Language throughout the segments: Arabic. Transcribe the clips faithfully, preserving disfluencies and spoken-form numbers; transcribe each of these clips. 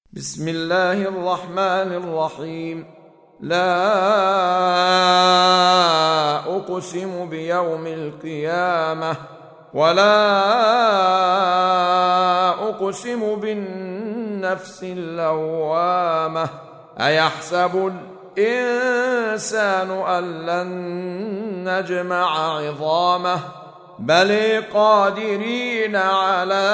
بسم الله الرحمن الرحيم. لا أقسم بيوم القيامة ولا أقسم بالنفس اللوامة. أيحسب الإنسان أن لن نجمع عظامه بل قادرين على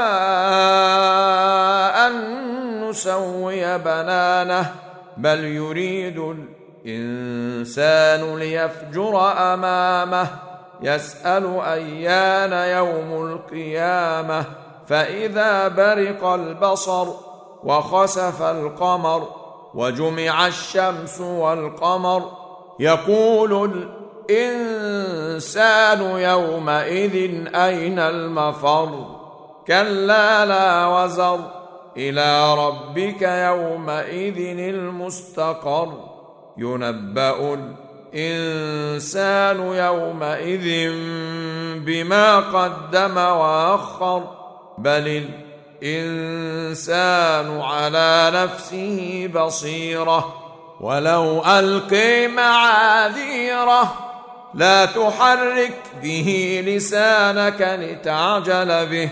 أن نسوي بنانه بل يريد الإنسان ليفجر أمامه يسأل أيان يوم القيامة فإذا برق البصر وخسف القمر وجمع الشمس والقمر يقول الإنسان يومئذ أين المفر كلا لا وزر إلى ربك يومئذ المستقر ينبأ الإنسان يومئذ بما قدم وأخر بل الإنسان على نفسه بصيرة ولو ألقي معاذيره لا تحرك به لسانك لتعجل به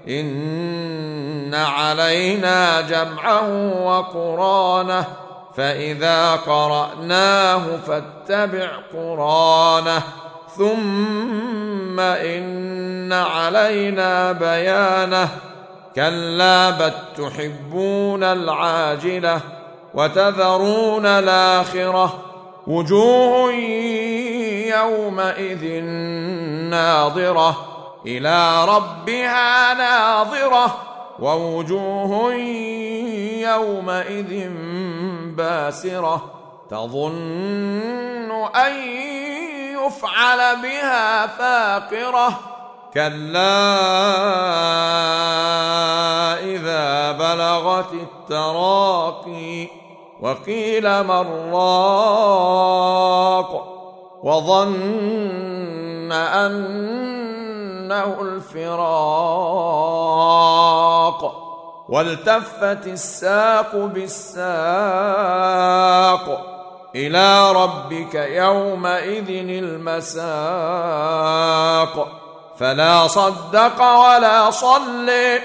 إن علينا جمعه وقرانه فإذا قرأناه فاتبع قرانه ثم إن علينا بيانه كلا بل تحبون العاجلة وتذرون الآخرة وجوه يومئذ ناظرة إلى ربها ناظرة ووجوه يومئذ باسرة تظن أن يفعل بها فاقرة كلا إذا بلغت التراقي وقيل من راق وظن أنه الفراق والتفت الساق بالساق إلى ربك يومئذ المساق فلا صدق ولا صلى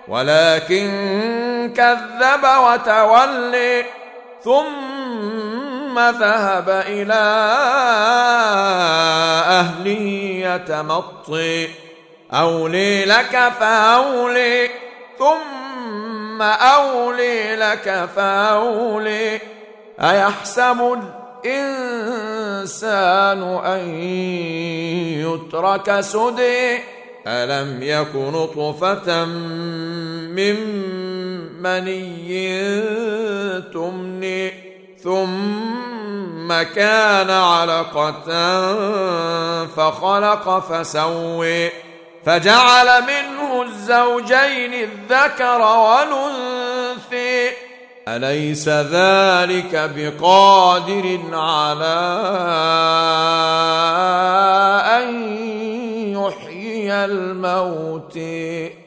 ولكن كذب وتولى ثم ذهب إلى أهله يتمطى أولي لك فأولي ثم أولي لك فأولي أيحسب الإنسان أن يترك سدى ألم يك نطفة من مني تمني ثم كان علقة فخلق فسوي فجعل منه الزوجين الذكر والأنثى أليس ذلك بقادر على أن يحيي الموتى